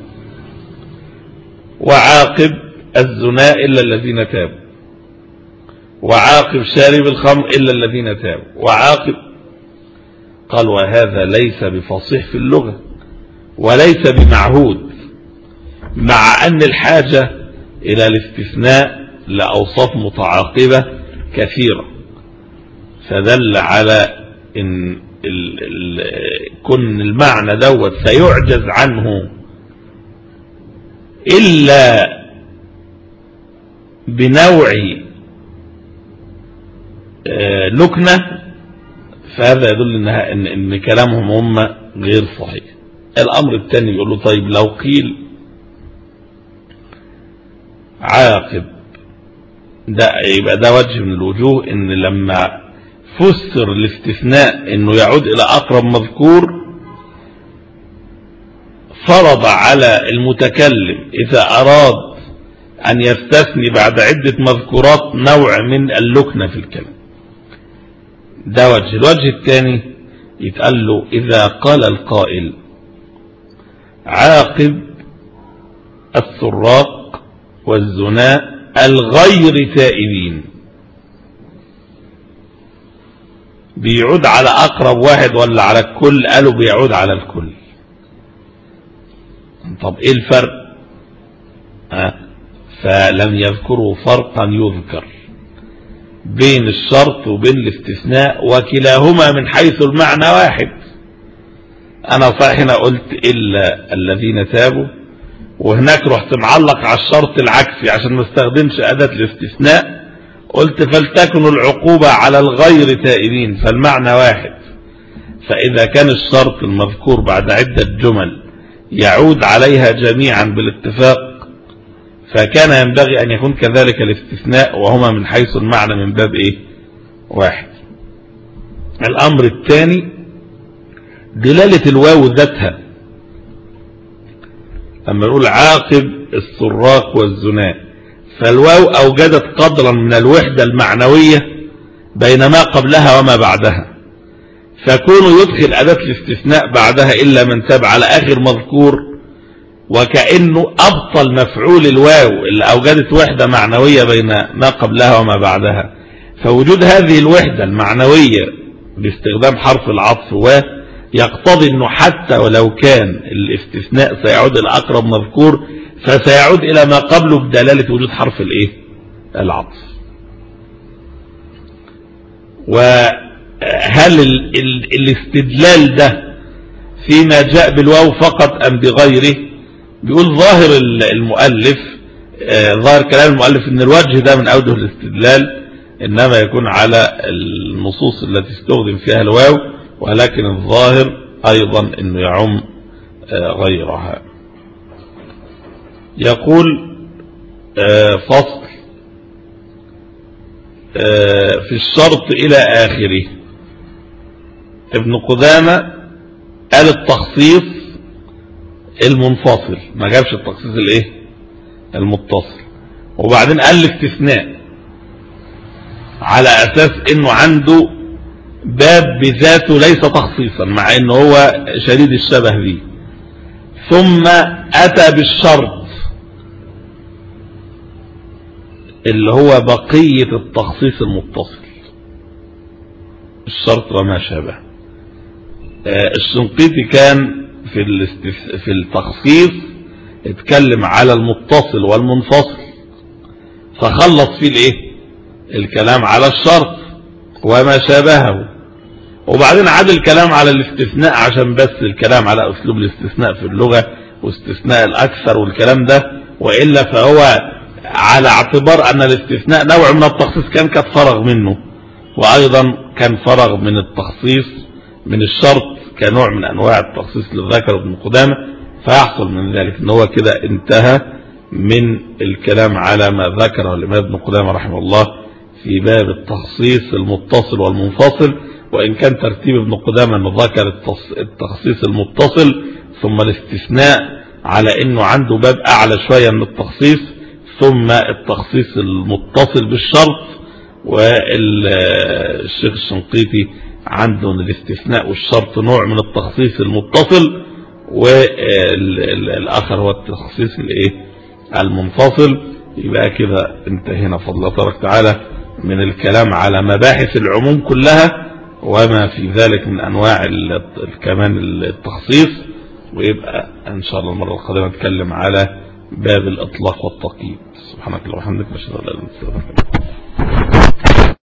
وعاقب الزنا إلا الذين تابوا، وعاقب شارب الخمر إلا الذين تابوا، وعاقب. قال وهذا ليس بفصيح في اللغة وليس بمعهود، مع أن الحاجة إلى الاستثناء لأوصاف متعاقبة كثيرة، فدل على إن ال ال كن المعنى دوت سيعجز عنه إلا بنوع لكنة، فهذا يدل إنها إن, إن كلامهم هم غير صحيح. الأمر الثاني يقول له طيب لو قيل عاقب ده يبقى ده وجه من الوجوه إن لما فسر الاستثناء إنه يعود إلى أقرب مذكور فرض على المتكلم إذا أراد أن يستثني بعد عدة مذكورات نوع من اللكنة في الكلام. ده وجه. الوجه الثاني يتقال له إذا قال القائل عاقب السراق والزنا الغير تائبين، بيعود على أقرب واحد ولا على الكل؟ قالوا بيعود على الكل. طب ايه الفرق؟ أه؟ فلم يذكروا فرقا يذكر بين الشرط وبين الاستثناء، وكلاهما من حيث المعنى واحد. انا صحيح هنا قلت الا الذين تابوا، وهناك رحت معلق على الشرط العكسي عشان ما استخدمش اداة الاستثناء، قلت فلتكن العقوبة على الغير تائبين، فالمعنى واحد. فاذا كان الشرط المذكور بعد عدة جمل يعود عليها جميعا بالاتفاق، فكان ينبغي ان يكون كذلك الاستثناء، وهما من حيث المعنى من باب ايه؟ واحد. الامر الثاني دلالة الواو ذاتها. لما نقول عاقب السراق والزناء، فالواو اوجدت قدرا من الوحدة المعنوية بين ما قبلها وما بعدها، فكونه يدخل اداة الاستثناء بعدها الا من تاب على اخر مذكور، وكأنه ابطل مفعول الواو اللي اوجدت وحدة معنوية بين ما قبلها وما بعدها. فوجود هذه الوحدة المعنوية باستخدام حرف العطف و يقتضي انه حتى ولو كان الاستثناء سيعود الى اقرب مذكور، فسيعود الى ما قبله بدلالة وجود حرف الايه؟ العطف. وهل ال ال الاستدلال ده فيما جاء بالواو فقط ام بغيره؟ بيقول ظاهر المؤلف، آه ظاهر كلام المؤلف ان الوجه ده من اوجه الاستدلال انما يكون على النصوص التي استخدم فيها الواو، ولكن الظاهر ايضا انه يعم غيرها. يقول فصل في الشرط الى اخره. ابن قدامة قال التخصيص المنفصل، ما جابش التخصيص الايه؟ المتصل. وبعدين قال الاستثناء على اساس انه عنده باب بذاته ليس تخصيصا، مع انه هو شديد الشبه به. ثم اتى بالشرط اللي هو بقية التخصيص المتصل، الشرط وما شابه. الشنقيطي كان في في التخصيص اتكلم على المتصل والمنفصل، فخلص فيه الايه؟ الكلام على الشرط وما شابهه، وبعدين عاد الكلام على الاستثناء عشان بس الكلام على اسلوب الاستثناء في اللغة واستثناء الاكثر والكلام ده، وإلا فهو على اعتبار ان الاستثناء نوع من التخصيص كان قد فرغ منه، وايضا كان فرغ من التخصيص من الشرط كنوع من انواع التخصيص للذكر ابن قدامة. فيحصل من ذلك ان هو كده انتهى من الكلام على ما ذكره الامام ابن قدامة رحمه الله في باب التخصيص المتصل والمنفصل. وإن كان ترتيب ابن قدامة أنه ذكر التخصيص المتصل ثم الاستثناء على أنه عنده باب أعلى شوية من التخصيص، ثم التخصيص المتصل بالشرط. والشيخ الشنقيطي عنده الاستثناء والشرط نوع من التخصيص المتصل، والآخر هو التخصيص الايه؟ المنفصل. يبقى كده انتهينا فضل الله تبارك وتعالى من الكلام على مباحث العموم كلها وما في ذلك من انواع كمان التخصيص. ويبقى ان شاء الله المره القادمه نتكلم على باب الاطلاق والتقييد. سبحانك اللهم وبحمدك، نشهد ان لا اله الا انت.